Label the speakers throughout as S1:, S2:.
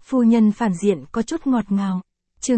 S1: Phu nhân phản diện có chút ngọt ngào. Chương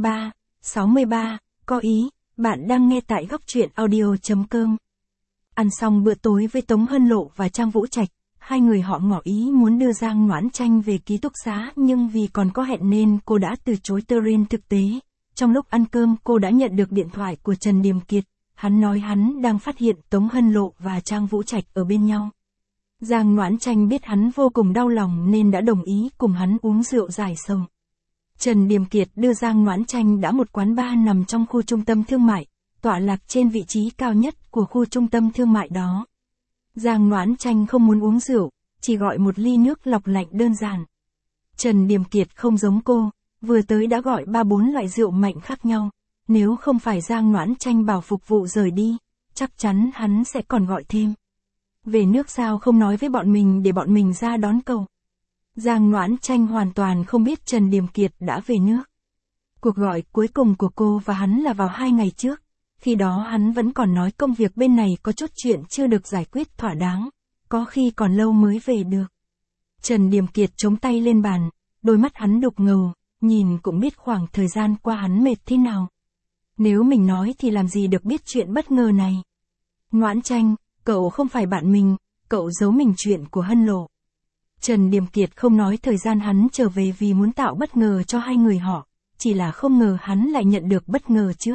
S1: 63, có ý, bạn đang nghe tại góc truyện audio.com. Ăn xong bữa tối với Tống Hân Lộ và Trang Vũ Trạch, hai người họ ngỏ ý muốn đưa Giang Noãn Tranh về ký túc xá, nhưng vì còn có hẹn nên cô đã từ chối. Trên thực tế, trong lúc ăn cơm cô đã nhận được điện thoại của Trần Điềm Kiệt, hắn nói hắn đang phát hiện Tống Hân Lộ và Trang Vũ Trạch ở bên nhau. Giang Noãn Tranh biết hắn vô cùng đau lòng nên đã đồng ý cùng hắn uống rượu giải sầu. Trần Điềm Kiệt đưa Giang Noãn Tranh đã một quán bar nằm trong khu trung tâm thương mại, tọa lạc trên vị trí cao nhất của khu trung tâm thương mại đó. Giang Noãn Tranh không muốn uống rượu, chỉ gọi một ly nước lọc lạnh đơn giản. Trần Điềm Kiệt không giống cô, vừa tới đã gọi 3-4 loại rượu mạnh khác nhau, nếu không phải Giang Noãn Tranh bảo phục vụ rời đi, chắc chắn hắn sẽ còn gọi thêm. Về nước sao không nói với bọn mình để bọn mình ra đón cậu. Giang Noãn Tranh hoàn toàn không biết Trần Điềm Kiệt đã về nước. Cuộc gọi cuối cùng của cô và hắn là vào 2 ngày trước, khi đó hắn vẫn còn nói công việc bên này có chút chuyện chưa được giải quyết thỏa đáng, có khi còn lâu mới về được. Trần Điềm Kiệt chống tay lên bàn, đôi mắt hắn đục ngầu, nhìn cũng biết khoảng thời gian qua hắn mệt thế nào. Nếu mình nói thì làm gì được biết chuyện bất ngờ này. Noãn Tranh, cậu không phải bạn mình, cậu giấu mình chuyện của Hân Lộ. Trần Điềm Kiệt không nói thời gian hắn trở về vì muốn tạo bất ngờ cho hai người họ, chỉ là không ngờ hắn lại nhận được bất ngờ trước.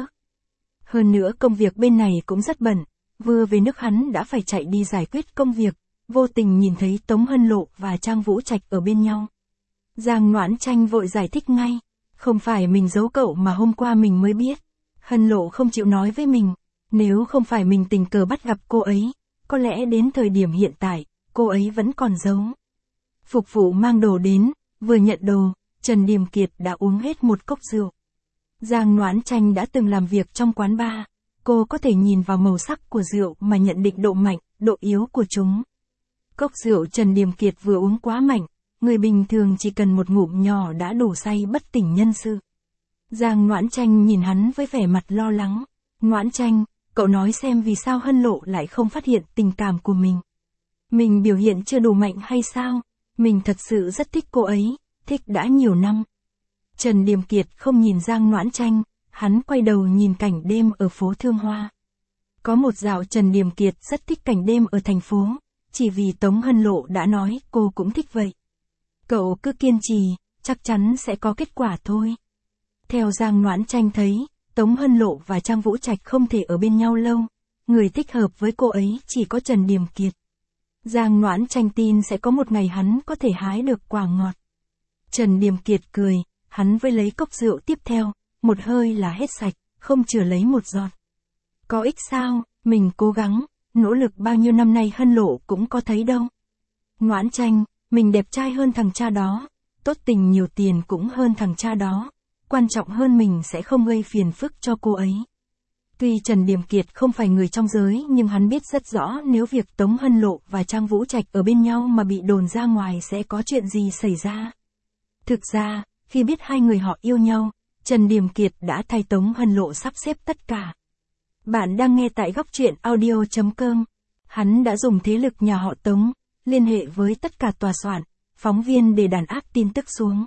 S1: Hơn nữa công việc bên này cũng rất bận, vừa về nước hắn đã phải chạy đi giải quyết công việc, vô tình nhìn thấy Tống Hân Lộ và Trang Vũ Trạch ở bên nhau. Giang Noãn Tranh vội giải thích ngay, không phải mình giấu cậu mà hôm qua mình mới biết. Hân Lộ không chịu nói với mình, nếu không phải mình tình cờ bắt gặp cô ấy, có lẽ đến thời điểm hiện tại, cô ấy vẫn còn giấu. Phục vụ mang đồ đến, vừa nhận đồ, Trần Điềm Kiệt đã uống hết một cốc rượu. Giang Noãn Tranh đã từng làm việc trong quán bar, cô có thể nhìn vào màu sắc của rượu mà nhận định độ mạnh, độ yếu của chúng. Cốc rượu Trần Điềm Kiệt vừa uống quá mạnh, người bình thường chỉ cần một ngụm nhỏ đã đủ say bất tỉnh nhân sự. Giang Noãn Tranh nhìn hắn với vẻ mặt lo lắng. Noãn Tranh, cậu nói xem vì sao Hân Lộ lại không phát hiện tình cảm của mình. Mình biểu hiện chưa đủ mạnh hay sao? Mình thật sự rất thích cô ấy, thích đã nhiều năm. Trần Điềm Kiệt không nhìn Giang Noãn Tranh, hắn quay đầu nhìn cảnh đêm ở phố Thương Hoa. Có một dạo Trần Điềm Kiệt rất thích cảnh đêm ở thành phố, chỉ vì Tống Hân Lộ đã nói cô cũng thích vậy. Cậu cứ kiên trì, chắc chắn sẽ có kết quả thôi. Theo Giang Noãn Tranh thấy, Tống Hân Lộ và Trang Vũ Trạch không thể ở bên nhau lâu, người thích hợp với cô ấy chỉ có Trần Điềm Kiệt. Giang Noãn Tranh tin sẽ có một ngày hắn có thể hái được quả ngọt. Trần Điềm Kiệt cười, hắn với lấy cốc rượu tiếp theo, một hơi là hết sạch, không chừa lấy một giọt. Có ích sao, mình cố gắng, nỗ lực bao nhiêu năm nay Hân Lộ cũng có thấy đâu. Noãn Tranh, mình đẹp trai hơn thằng cha đó, tốt tình nhiều tiền cũng hơn thằng cha đó, quan trọng hơn mình sẽ không gây phiền phức cho cô ấy. Tuy Trần Điềm Kiệt không phải người trong giới nhưng hắn biết rất rõ nếu việc Tống Hân Lộ và Trang Vũ Trạch ở bên nhau mà bị đồn ra ngoài sẽ có chuyện gì xảy ra. Thực ra, khi biết hai người họ yêu nhau, Trần Điềm Kiệt đã thay Tống Hân Lộ sắp xếp tất cả. Bạn đang nghe tại góc truyện audio.com. Hắn đã dùng thế lực nhà họ Tống, liên hệ với tất cả tòa soạn, phóng viên để đàn áp tin tức xuống.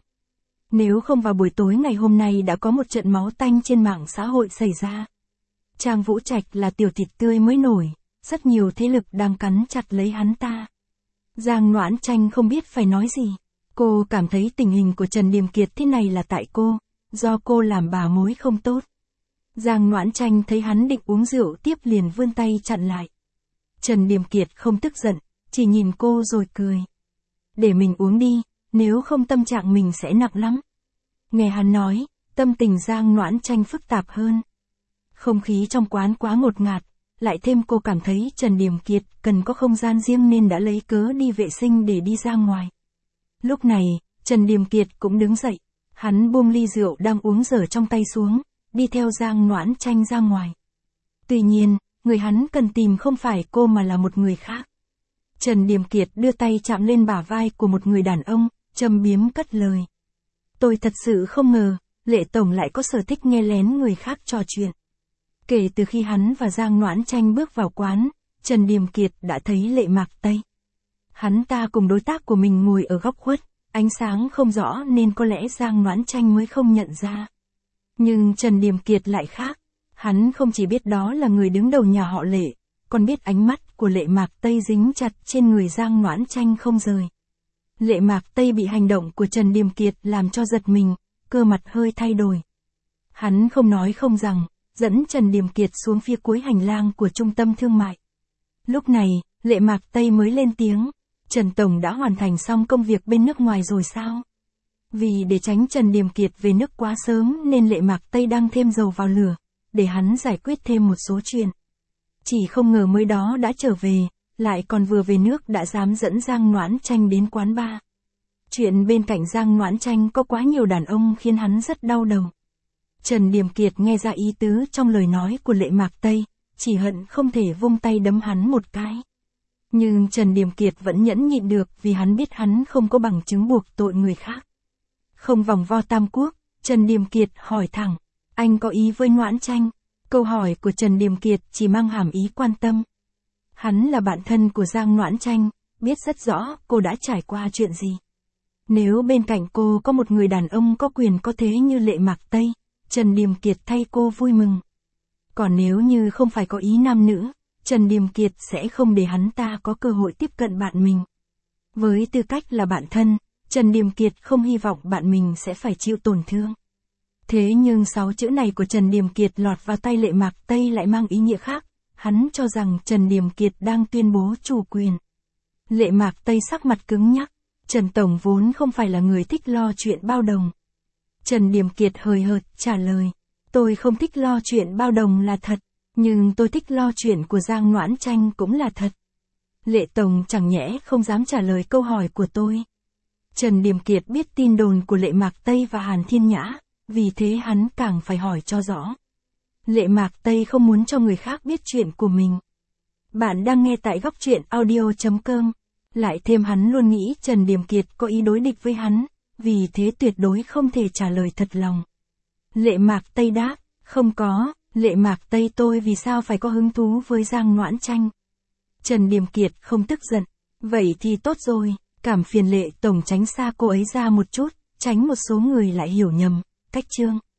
S1: Nếu không vào buổi tối ngày hôm nay đã có một trận máu tanh trên mạng xã hội xảy ra. Trang Vũ Trạch là tiểu thịt tươi mới nổi, rất nhiều thế lực đang cắn chặt lấy hắn ta. Giang Noãn Tranh không biết phải nói gì. Cô cảm thấy tình hình của Trần Điềm Kiệt thế này là tại cô, do cô làm bà mối không tốt. Giang Noãn Tranh thấy hắn định uống rượu tiếp liền vươn tay chặn lại. Trần Điềm Kiệt không tức giận, chỉ nhìn cô rồi cười. Để mình uống đi, nếu không tâm trạng mình sẽ nặng lắm. Nghe hắn nói, tâm tình Giang Noãn Tranh phức tạp hơn. Không khí trong quán quá ngột ngạt, lại thêm cô cảm thấy Trần Điềm Kiệt cần có không gian riêng nên đã lấy cớ đi vệ sinh để đi ra ngoài. Lúc này, Trần Điềm Kiệt cũng đứng dậy, hắn buông ly rượu đang uống dở trong tay xuống, đi theo Giang Noãn Tranh ra ngoài. Tuy nhiên, người hắn cần tìm không phải cô mà là một người khác. Trần Điềm Kiệt đưa tay chạm lên bả vai của một người đàn ông, châm biếm cất lời. Tôi thật sự không ngờ, Lệ Tổng lại có sở thích nghe lén người khác trò chuyện. Kể từ khi hắn và Giang Noãn Tranh bước vào quán, Trần Điềm Kiệt đã thấy Lệ Mạc Tây. Hắn ta cùng đối tác của mình ngồi ở góc khuất, ánh sáng không rõ nên có lẽ Giang Noãn Tranh mới không nhận ra. Nhưng Trần Điềm Kiệt lại khác, hắn không chỉ biết đó là người đứng đầu nhà họ Lệ, còn biết ánh mắt của Lệ Mạc Tây dính chặt trên người Giang Noãn Tranh không rời. Lệ Mạc Tây bị hành động của Trần Điềm Kiệt làm cho giật mình, cơ mặt hơi thay đổi. Hắn không nói không rằng, dẫn Trần Điềm Kiệt xuống phía cuối hành lang của trung tâm thương mại. Lúc này, Lệ Mạc Tây mới lên tiếng, Trần Tổng đã hoàn thành xong công việc bên nước ngoài rồi sao? Vì để tránh Trần Điềm Kiệt về nước quá sớm nên Lệ Mạc Tây đang thêm dầu vào lửa, để hắn giải quyết thêm một số chuyện. Chỉ không ngờ mới đó đã trở về, lại còn vừa về nước đã dám dẫn Giang Noãn Tranh đến quán bar. Chuyện bên cạnh Giang Noãn Tranh có quá nhiều đàn ông khiến hắn rất đau đầu. Trần Điềm Kiệt nghe ra ý tứ trong lời nói của Lệ Mạc Tây, chỉ hận không thể vung tay đấm hắn một cái. Nhưng Trần Điềm Kiệt vẫn nhẫn nhịn được vì hắn biết hắn không có bằng chứng buộc tội người khác. Không vòng vo tam quốc, Trần Điềm Kiệt hỏi thẳng, anh có ý với Noãn Tranh? Câu hỏi của Trần Điềm Kiệt chỉ mang hàm ý quan tâm. Hắn là bạn thân của Giang Noãn Tranh, biết rất rõ cô đã trải qua chuyện gì. Nếu bên cạnh cô có một người đàn ông có quyền có thế như Lệ Mạc Tây, Trần Điềm Kiệt thay cô vui mừng. Còn nếu như không phải có ý nam nữ, Trần Điềm Kiệt sẽ không để hắn ta có cơ hội tiếp cận bạn mình. Với tư cách là bạn thân, Trần Điềm Kiệt không hy vọng bạn mình sẽ phải chịu tổn thương. Thế nhưng 6 chữ này của Trần Điềm Kiệt lọt vào tay Lệ Mạc Tây lại mang ý nghĩa khác, hắn cho rằng Trần Điềm Kiệt đang tuyên bố chủ quyền. Lệ Mạc Tây sắc mặt cứng nhắc, Trần Tổng vốn không phải là người thích lo chuyện bao đồng. Trần Điềm Kiệt hời hợt trả lời, tôi không thích lo chuyện bao đồng là thật, nhưng tôi thích lo chuyện của Giang Noãn Tranh cũng là thật. Lệ Tổng chẳng nhẽ không dám trả lời câu hỏi của tôi. Trần Điềm Kiệt biết tin đồn của Lệ Mạc Tây và Hàn Thiên Nhã, vì thế hắn càng phải hỏi cho rõ. Lệ Mạc Tây không muốn cho người khác biết chuyện của mình. Bạn đang nghe tại góc truyện audio.com. Lại thêm hắn luôn nghĩ Trần Điềm Kiệt có ý đối địch với hắn, vì thế tuyệt đối không thể trả lời thật lòng. Lệ Mạc Tây đáp, không có, Lệ Mạc Tây tôi vì sao phải có hứng thú với Giang Noãn Tranh. Trần Điềm Kiệt không tức giận, vậy thì tốt rồi, cảm phiền Lệ Tổng tránh xa cô ấy ra một chút, tránh một số người lại hiểu nhầm, cách chương.